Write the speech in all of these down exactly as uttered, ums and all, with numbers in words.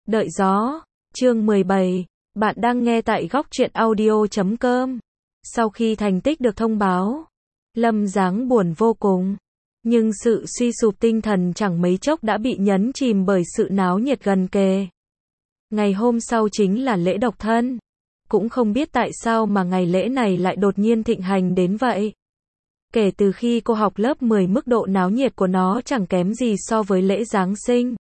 Đợi gió, chương mười bảy, bạn đang nghe tại góc truyện audio chấm com. Sau khi thành tích được thông báo, Lâm Giáng buồn vô cùng, nhưng sự suy sụp tinh thần chẳng mấy chốc đã bị nhấn chìm bởi sự náo nhiệt gần kề. Ngày hôm sau chính là lễ độc thân, cũng không biết tại sao mà ngày lễ này lại đột nhiên thịnh hành đến vậy. Kể từ khi cô học lớp mười, mức độ náo nhiệt của nó chẳng kém gì so với lễ Giáng sinh.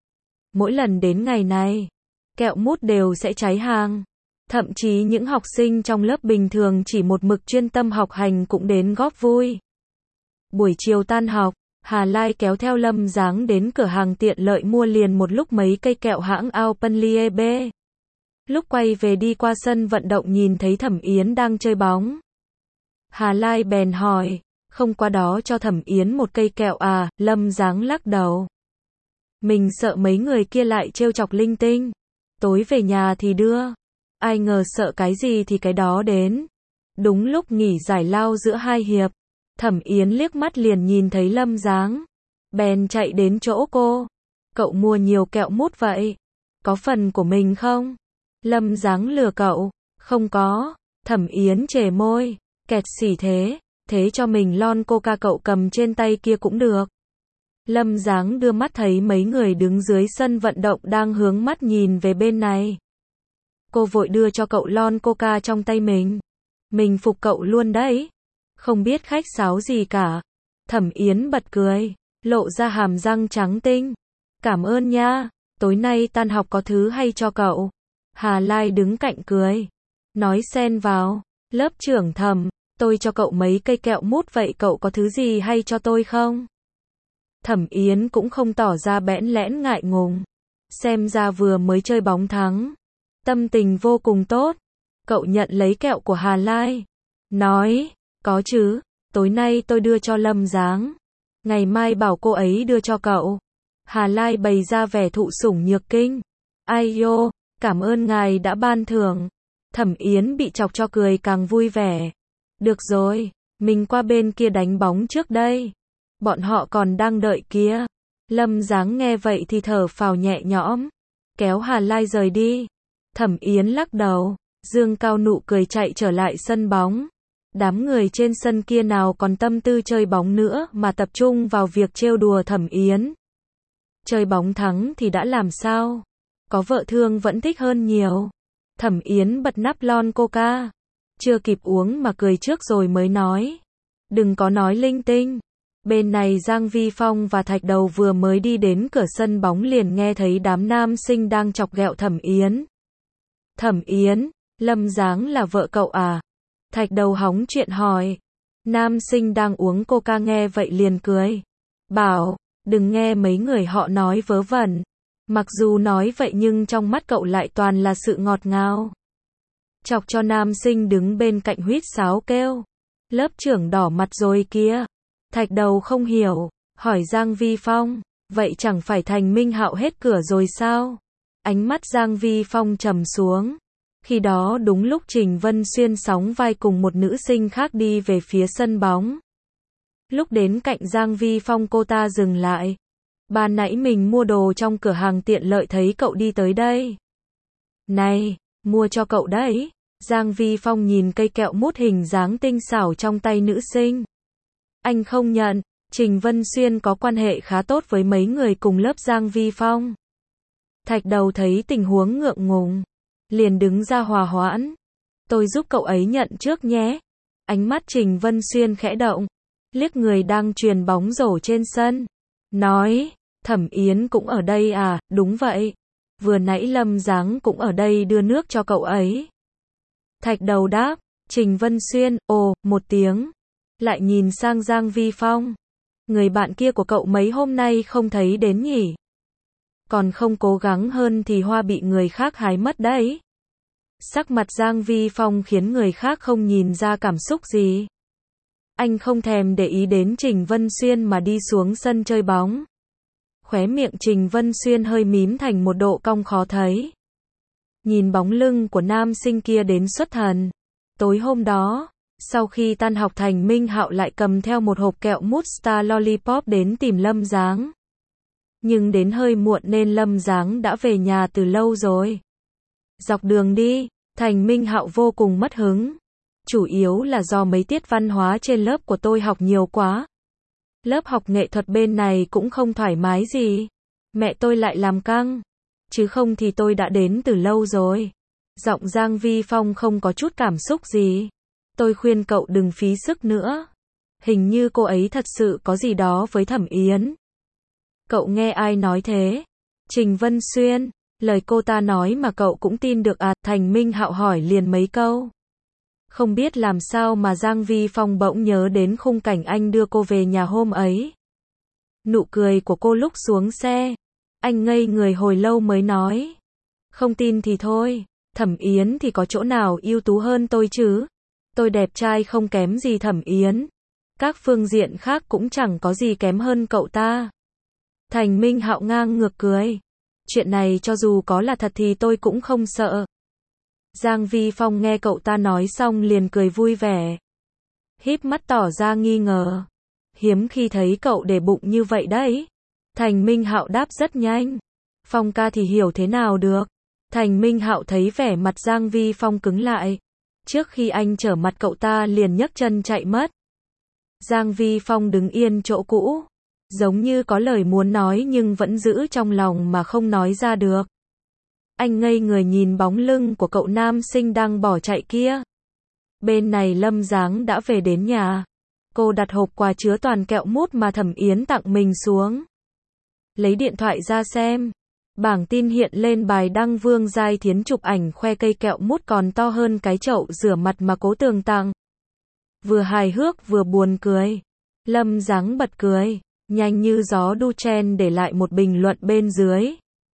Mỗi lần đến ngày này, kẹo mút đều sẽ cháy hàng. Thậm chí những học sinh trong lớp bình thường chỉ một mực chuyên tâm học hành cũng đến góp vui. Buổi chiều tan học, Hà Lai kéo theo Lâm Giáng đến cửa hàng tiện lợi mua liền một lúc mấy cây kẹo hãng Alpenliebe. Lúc quay về đi qua sân vận động nhìn thấy Thẩm Yến đang chơi bóng. Hà Lai bèn hỏi, không qua đó cho Thẩm Yến một cây kẹo à? Lâm Giáng lắc đầu. Mình sợ mấy người kia lại trêu chọc linh tinh. Tối về nhà thì đưa. Ai ngờ sợ cái gì thì cái đó đến. Đúng lúc nghỉ giải lao giữa hai hiệp, Thẩm Yến liếc mắt liền nhìn thấy Lâm Giáng. Bèn chạy đến chỗ cô. Cậu mua nhiều kẹo mút vậy? Có phần của mình không? Lâm Giáng lừa cậu. Không có. Thẩm Yến trề môi. Kẹt xỉ thế. Thế cho mình lon coca cậu cầm trên tay kia cũng được. Lâm Giáng đưa mắt thấy mấy người đứng dưới sân vận động đang hướng mắt nhìn về bên này. Cô vội đưa cho cậu lon coca trong tay mình. Mình phục cậu luôn đấy. Không biết khách sáo gì cả. Thẩm Yến bật cười, lộ ra hàm răng trắng tinh. Cảm ơn nha, tối nay tan học có thứ hay cho cậu. Hà Lai đứng cạnh cười, nói xen vào, lớp trưởng Thẩm, tôi cho cậu mấy cây kẹo mút vậy cậu có thứ gì hay cho tôi không? Thẩm Yến cũng không tỏ ra bẽn lẽn ngại ngùng. Xem ra vừa mới chơi bóng thắng. Tâm tình vô cùng tốt. Cậu nhận lấy kẹo của Hà Lai. Nói, có chứ, tối nay tôi đưa cho Lâm Giáng. Ngày mai bảo cô ấy đưa cho cậu. Hà Lai bày ra vẻ thụ sủng nhược kinh. Ai yo, cảm ơn ngài đã ban thưởng. Thẩm Yến bị chọc cho cười càng vui vẻ. Được rồi, mình qua bên kia đánh bóng trước đây. Bọn họ còn đang đợi kia. Lâm Giáng nghe vậy thì thở phào nhẹ nhõm, kéo Hà Lai rời đi. Thẩm Yến lắc đầu, dương cao nụ cười chạy trở lại sân bóng. Đám người trên sân kia nào còn tâm tư chơi bóng nữa mà tập trung vào việc trêu đùa Thẩm Yến. Chơi bóng thắng thì đã làm sao? Có vợ thương vẫn thích hơn nhiều. Thẩm Yến bật nắp lon coca. Chưa kịp uống mà cười trước rồi mới nói. Đừng có nói linh tinh. Bên này Giang Vi Phong và Thạch Đầu vừa mới đi đến cửa sân bóng liền nghe thấy đám nam sinh đang chọc ghẹo Thẩm Yến. Thẩm Yến, Lâm Giáng là vợ cậu à? Thạch Đầu hóng chuyện hỏi. Nam sinh đang uống coca nghe vậy liền cười. Bảo, đừng nghe mấy người họ nói vớ vẩn. Mặc dù nói vậy nhưng trong mắt cậu lại toàn là sự ngọt ngào. Chọc cho nam sinh đứng bên cạnh huýt sáo kêu. Lớp trưởng đỏ mặt rồi kia. Thạch Đầu không hiểu, hỏi Giang Vi Phong, vậy chẳng phải thành Minh Hạo hết cửa rồi sao? Ánh mắt Giang Vi Phong trầm xuống. Khi đó đúng lúc Trình Vân Xuyên sóng vai cùng một nữ sinh khác đi về phía sân bóng. Lúc đến cạnh Giang Vi Phong cô ta dừng lại. Ban nãy mình mua đồ trong cửa hàng tiện lợi thấy cậu đi tới đây. Này, mua cho cậu đấy. Giang Vi Phong nhìn cây kẹo mút hình dáng tinh xảo trong tay nữ sinh. Anh không nhận, Trình Vân Xuyên có quan hệ khá tốt với mấy người cùng lớp Giang Vi Phong. Thạch Đầu thấy tình huống ngượng ngùng, liền đứng ra hòa hoãn. Tôi giúp cậu ấy nhận trước nhé. Ánh mắt Trình Vân Xuyên khẽ động, liếc người đang chuyền bóng rổ trên sân. Nói, Thẩm Yến cũng ở đây à? Đúng vậy. Vừa nãy Lâm Giáng cũng ở đây đưa nước cho cậu ấy. Thạch Đầu đáp, Trình Vân Xuyên, ồ, một tiếng. Lại nhìn sang Giang Vi Phong. Người bạn kia của cậu mấy hôm nay không thấy đến nhỉ? Còn không cố gắng hơn thì hoa bị người khác hái mất đấy. Sắc mặt Giang Vi Phong khiến người khác không nhìn ra cảm xúc gì. Anh không thèm để ý đến Trình Vân Xuyên mà đi xuống sân chơi bóng. Khóe miệng Trình Vân Xuyên hơi mím thành một độ cong khó thấy. Nhìn bóng lưng của nam sinh kia đến xuất thần. Tối hôm đó, sau khi tan học Thành Minh Hạo lại cầm theo một hộp kẹo mút Star Lollipop đến tìm Lâm Giáng. Nhưng đến hơi muộn nên Lâm Giáng đã về nhà từ lâu rồi. Dọc đường đi, Thành Minh Hạo vô cùng mất hứng. Chủ yếu là do mấy tiết văn hóa trên lớp của tôi học nhiều quá. Lớp học nghệ thuật bên này cũng không thoải mái gì. Mẹ tôi lại làm căng. Chứ không thì tôi đã đến từ lâu rồi. Giọng Giang Vi Phong không có chút cảm xúc gì. Tôi khuyên cậu đừng phí sức nữa. Hình như cô ấy thật sự có gì đó với Thẩm Yến. Cậu nghe ai nói thế? Trình Vân Xuyên. Lời cô ta nói mà cậu cũng tin được à? Thành Minh Hạo hỏi liền mấy câu. Không biết làm sao mà Giang Vi Phong bỗng nhớ đến khung cảnh anh đưa cô về nhà hôm ấy. Nụ cười của cô lúc xuống xe. Anh ngây người hồi lâu mới nói. Không tin thì thôi, Thẩm Yến thì có chỗ nào ưu tú hơn tôi chứ? Tôi đẹp trai không kém gì Thẩm Yến. Các phương diện khác cũng chẳng có gì kém hơn cậu ta. Thành Minh Hạo ngang ngược cười. Chuyện này cho dù có là thật thì tôi cũng không sợ. Giang Vi Phong nghe cậu ta nói xong liền cười vui vẻ. Híp mắt tỏ ra nghi ngờ. Hiếm khi thấy cậu để bụng như vậy đấy. Thành Minh Hạo đáp rất nhanh. Phong ca thì hiểu thế nào được. Thành Minh Hạo thấy vẻ mặt Giang Vi Phong cứng lại. Trước khi anh trở mặt cậu ta liền nhấc chân chạy mất. Giang Vi Phong đứng yên chỗ cũ. Giống như có lời muốn nói nhưng vẫn giữ trong lòng mà không nói ra được. Anh ngây người nhìn bóng lưng của cậu nam sinh đang bỏ chạy kia. Bên này Lâm Giáng đã về đến nhà. Cô đặt hộp quà chứa toàn kẹo mút mà Thẩm Yến tặng mình xuống. Lấy điện thoại ra xem. Bảng tin hiện lên bài đăng Vương Giai Thiến chụp ảnh khoe cây kẹo mút còn to hơn cái chậu rửa mặt mà Cố Tường tặng. Vừa hài hước vừa buồn cười. Lâm Giáng bật cười. Nhanh như gió đu chen để lại một bình luận bên dưới.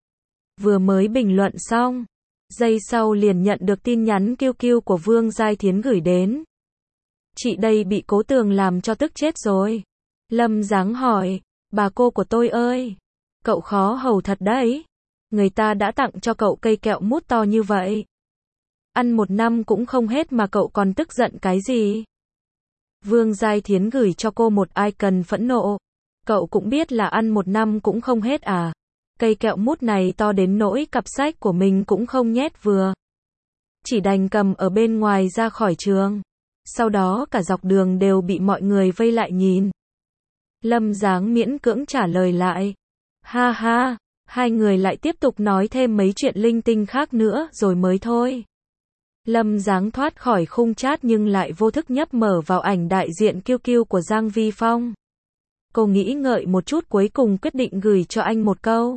Vừa mới bình luận xong. Giây sau liền nhận được tin nhắn kiu kiu của Vương Giai Thiến gửi đến. Chị đây bị Cố Tường làm cho tức chết rồi. Lâm Giáng hỏi. Bà cô của tôi ơi. Cậu khó hầu thật đấy. Người ta đã tặng cho cậu cây kẹo mút to như vậy. Ăn một năm cũng không hết mà cậu còn tức giận cái gì? Vương Giai Thiến gửi cho cô một icon phẫn nộ. Cậu cũng biết là ăn một năm cũng không hết à? Cây kẹo mút này to đến nỗi cặp sách của mình cũng không nhét vừa. Chỉ đành cầm ở bên ngoài ra khỏi trường. Sau đó cả dọc đường đều bị mọi người vây lại nhìn. Lâm Giáng miễn cưỡng trả lời lại. Ha ha, hai người lại tiếp tục nói thêm mấy chuyện linh tinh khác nữa rồi mới thôi. Lâm Giáng thoát khỏi khung chat nhưng lại vô thức nhấp mở vào ảnh đại diện kiu kiu của Giang Vi Phong. Cô nghĩ ngợi một chút cuối cùng quyết định gửi cho anh một câu.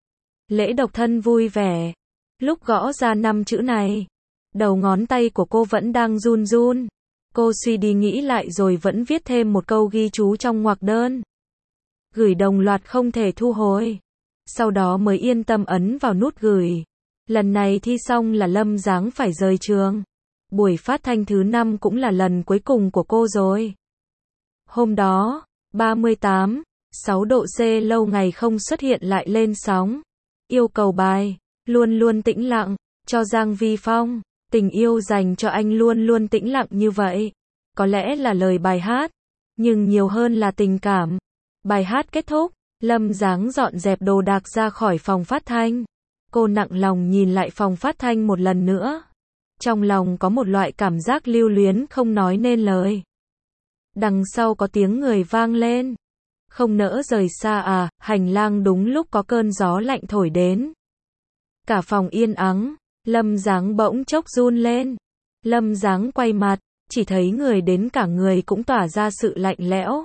Lễ độc thân vui vẻ. Lúc gõ ra năm chữ này, đầu ngón tay của cô vẫn đang run run. Cô suy đi nghĩ lại rồi vẫn viết thêm một câu ghi chú trong ngoặc đơn. Gửi đồng loạt không thể thu hồi. Sau đó mới yên tâm ấn vào nút gửi. Lần này thi xong là Lâm Giáng phải rời trường. Buổi phát thanh thứ năm cũng là lần cuối cùng của cô rồi. Hôm đó, ba mươi tám, sáu độ C lâu ngày không xuất hiện lại lên sóng. Yêu cầu bài, luôn luôn tĩnh lặng, cho Giang Vi Phong. Tình yêu dành cho anh luôn luôn tĩnh lặng như vậy. Có lẽ là lời bài hát, nhưng nhiều hơn là tình cảm. Bài hát kết thúc, Lâm Giáng dọn dẹp đồ đạc ra khỏi phòng phát thanh. Cô nặng lòng nhìn lại phòng phát thanh một lần nữa. Trong lòng có một loại cảm giác lưu luyến không nói nên lời. Đằng sau có tiếng người vang lên. Không nỡ rời xa à, hành lang đúng lúc có cơn gió lạnh thổi đến. Cả phòng yên ắng, Lâm Giáng bỗng chốc run lên. Lâm Giáng quay mặt, chỉ thấy người đến cả người cũng tỏa ra sự lạnh lẽo.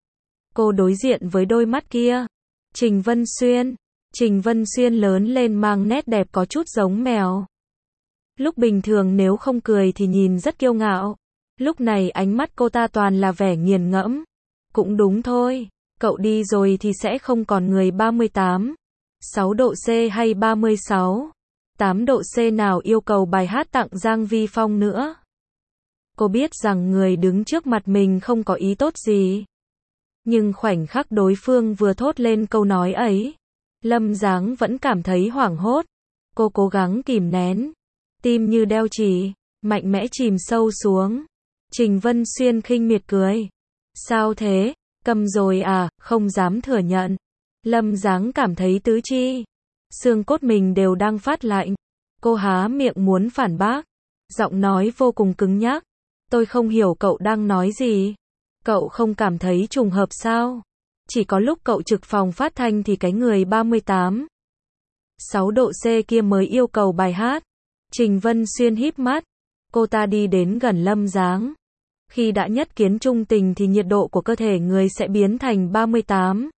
Cô đối diện với đôi mắt kia. Trình Vân Xuyên. Trình Vân Xuyên lớn lên mang nét đẹp có chút giống mèo. Lúc bình thường nếu không cười thì nhìn rất kiêu ngạo. Lúc này ánh mắt cô ta toàn là vẻ nghiền ngẫm. Cũng đúng thôi, cậu đi rồi thì sẽ không còn người ba mươi tám, sáu độ C hay ba mươi sáu, tám độ C nào yêu cầu bài hát tặng Giang Vi Phong nữa. Cô biết rằng người đứng trước mặt mình không có ý tốt gì. Nhưng khoảnh khắc đối phương vừa thốt lên câu nói ấy, Lâm Giáng vẫn cảm thấy hoảng hốt. Cô cố gắng kìm nén. Tim như đeo chì, mạnh mẽ chìm sâu xuống. Trình Vân Xuyên khinh miệt cười. Sao thế? Câm rồi à, không dám thừa nhận. Lâm Giáng cảm thấy tứ chi, xương cốt mình đều đang phát lạnh. Cô há miệng muốn phản bác. Giọng nói vô cùng cứng nhắc. Tôi không hiểu cậu đang nói gì. Cậu không cảm thấy trùng hợp sao? Chỉ có lúc cậu trực phòng phát thanh thì cái người ba mươi tám, sáu độ C kia mới yêu cầu bài hát. Trình Vân Xuyên híp mắt. Cô ta đi đến gần Lâm Giáng. Khi đã nhất kiến trung tình thì nhiệt độ của cơ thể người sẽ biến thành ba mươi tám,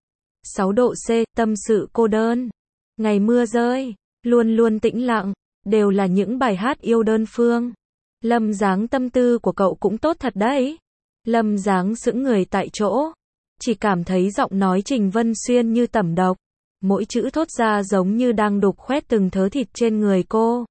sáu độ C. Tâm sự cô đơn. Ngày mưa rơi. Luôn luôn tĩnh lặng. Đều là những bài hát yêu đơn phương. Lâm Giáng, tâm tư của cậu cũng tốt thật đấy. Lâm Giáng sững người tại chỗ. Chỉ cảm thấy giọng nói Trình Vân Xuyên như tẩm độc. Mỗi chữ thốt ra giống như đang đục khoét từng thớ thịt trên người cô.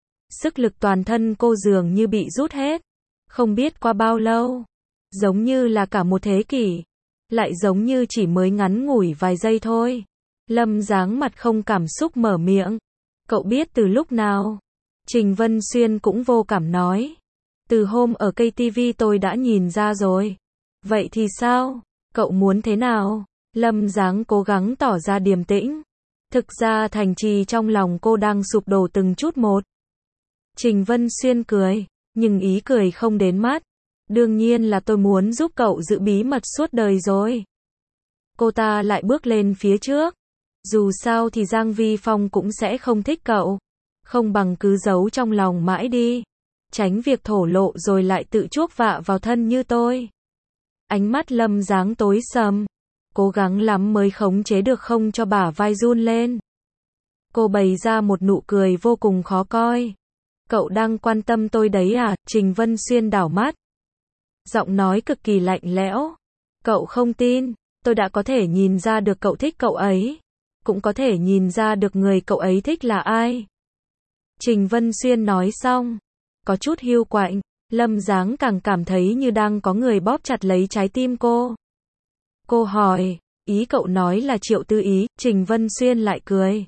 Sức lực toàn thân cô dường như bị rút hết. Không biết qua bao lâu. Giống như là cả một thế kỷ. Lại giống như chỉ mới ngắn ngủi vài giây thôi. Lâm Giáng mặt không cảm xúc mở miệng. Cậu biết từ lúc nào? Trình Vân Xuyên cũng vô cảm nói. Từ hôm ở ca tê vê tôi đã nhìn ra rồi. Vậy thì sao? Cậu muốn thế nào? Lâm Giáng cố gắng tỏ ra điềm tĩnh. Thực ra thành trì trong lòng cô đang sụp đổ từng chút một. Trình Vân Xuyên cười, nhưng ý cười không đến mắt. Đương nhiên là tôi muốn giúp cậu giữ bí mật suốt đời rồi. Cô ta lại bước lên phía trước. Dù sao thì Giang Vi Phong cũng sẽ không thích cậu. Không bằng cứ giấu trong lòng mãi đi. Tránh việc thổ lộ rồi lại tự chuốc vạ vào thân như tôi. Ánh mắt Lâm Giáng tối sầm. Cố gắng lắm mới khống chế được không cho bả vai run lên. Cô bày ra một nụ cười vô cùng khó coi. Cậu đang quan tâm tôi đấy à? Trình Vân Xuyên đảo mắt. Giọng nói cực kỳ lạnh lẽo. Cậu không tin, tôi đã có thể nhìn ra được cậu thích cậu ấy. Cũng có thể nhìn ra được người cậu ấy thích là ai. Trình Vân Xuyên nói xong. Có chút hiu quạnh. Lâm Giáng càng cảm thấy như đang có người bóp chặt lấy trái tim cô. Cô hỏi, ý cậu nói là Triệu Tư Ý? Trình Vân Xuyên lại cười.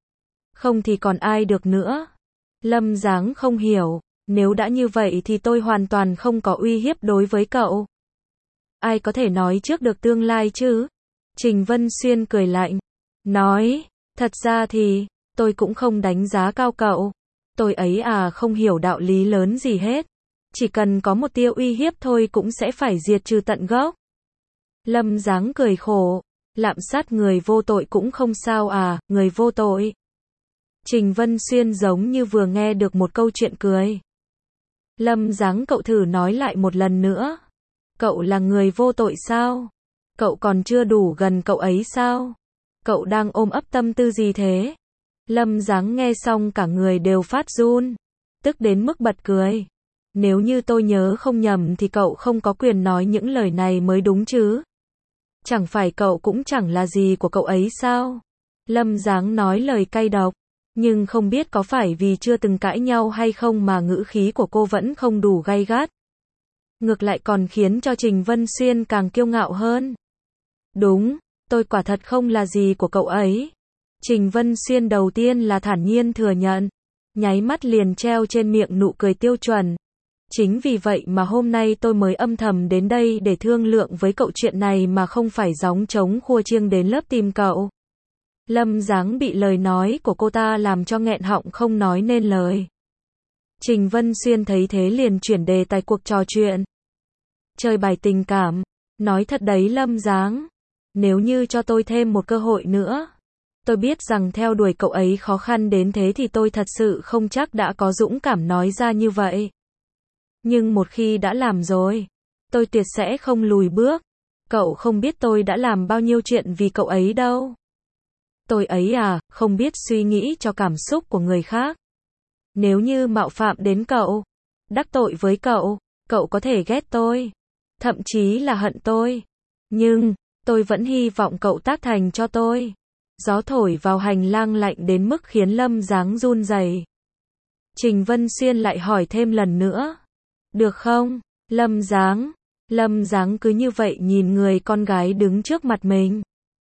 Không thì còn ai được nữa. Lâm Giáng không hiểu, nếu đã như vậy thì tôi hoàn toàn không có uy hiếp đối với cậu. Ai có thể nói trước được tương lai chứ? Trình Vân Xuyên cười lạnh. Nói, thật ra thì, tôi cũng không đánh giá cao cậu. Tôi ấy à không hiểu đạo lý lớn gì hết. Chỉ cần có một tia uy hiếp thôi cũng sẽ phải diệt trừ tận gốc. Lâm Giáng cười khổ. Lạm sát người vô tội cũng không sao à, người vô tội. Trình Vân Xuyên giống như vừa nghe được một câu chuyện cười. Lâm Giáng, cậu thử nói lại một lần nữa. Cậu là người vô tội sao? Cậu còn chưa đủ gần cậu ấy sao? Cậu đang ôm ấp tâm tư gì thế? Lâm Giáng nghe xong cả người đều phát run. Tức đến mức bật cười. Nếu như tôi nhớ không nhầm thì cậu không có quyền nói những lời này mới đúng chứ? Chẳng phải cậu cũng chẳng là gì của cậu ấy sao? Lâm Giáng nói lời cay độc. Nhưng không biết có phải vì chưa từng cãi nhau hay không mà ngữ khí của cô vẫn không đủ gay gắt. Ngược lại còn khiến cho Trình Vân Xuyên càng kiêu ngạo hơn. Đúng, tôi quả thật không là gì của cậu ấy. Trình Vân Xuyên đầu tiên là thản nhiên thừa nhận. Nháy mắt liền treo trên miệng nụ cười tiêu chuẩn. Chính vì vậy mà hôm nay tôi mới âm thầm đến đây để thương lượng với cậu chuyện này mà không phải gióng trống khua chiêng đến lớp tìm cậu. Lâm Giáng bị lời nói của cô ta làm cho nghẹn họng không nói nên lời. Trình Vân Xuyên thấy thế liền chuyển đề tài cuộc trò chuyện. Chơi bài tình cảm. Nói thật đấy Lâm Giáng. Nếu như cho tôi thêm một cơ hội nữa. Tôi biết rằng theo đuổi cậu ấy khó khăn đến thế thì tôi thật sự không chắc đã có dũng cảm nói ra như vậy. Nhưng một khi đã làm rồi, tôi tuyệt sẽ không lùi bước. Cậu không biết tôi đã làm bao nhiêu chuyện vì cậu ấy đâu. Tôi ấy à, không biết suy nghĩ cho cảm xúc của người khác. Nếu như mạo phạm đến cậu, đắc tội với cậu, cậu có thể ghét tôi, thậm chí là hận tôi. Nhưng, tôi vẫn hy vọng cậu tác thành cho tôi. Gió thổi vào hành lang lạnh đến mức khiến Lâm Giáng run rẩy. Trình Vân Xuyên lại hỏi thêm lần nữa. Được không, Lâm Giáng? Lâm Giáng cứ như vậy nhìn người con gái đứng trước mặt mình.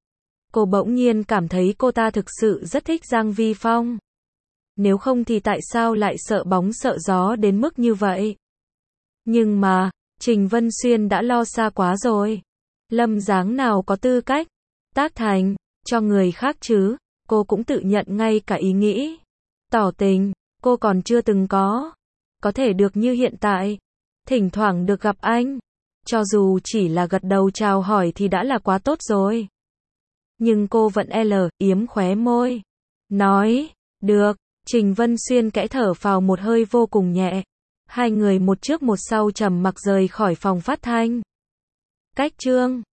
Cô bỗng nhiên cảm thấy cô ta thực sự rất thích Giang Vi Phong. Nếu không thì tại sao lại sợ bóng sợ gió đến mức như vậy? Nhưng mà, Trình Vân Xuyên đã lo xa quá rồi. Lâm Giáng nào có tư cách tác thành cho người khác chứ, cô cũng tự nhận ngay cả ý nghĩ tỏ tình, cô còn chưa từng có. Có thể được như hiện tại, thỉnh thoảng được gặp anh, cho dù chỉ là gật đầu chào hỏi thì đã là quá tốt rồi. Nhưng cô vẫn L, yếm khóe môi. Nói, được, Trình Vân Xuyên kẽ thở phào một hơi vô cùng nhẹ. Hai người một trước một sau trầm mặc rời khỏi phòng phát thanh. Cách chương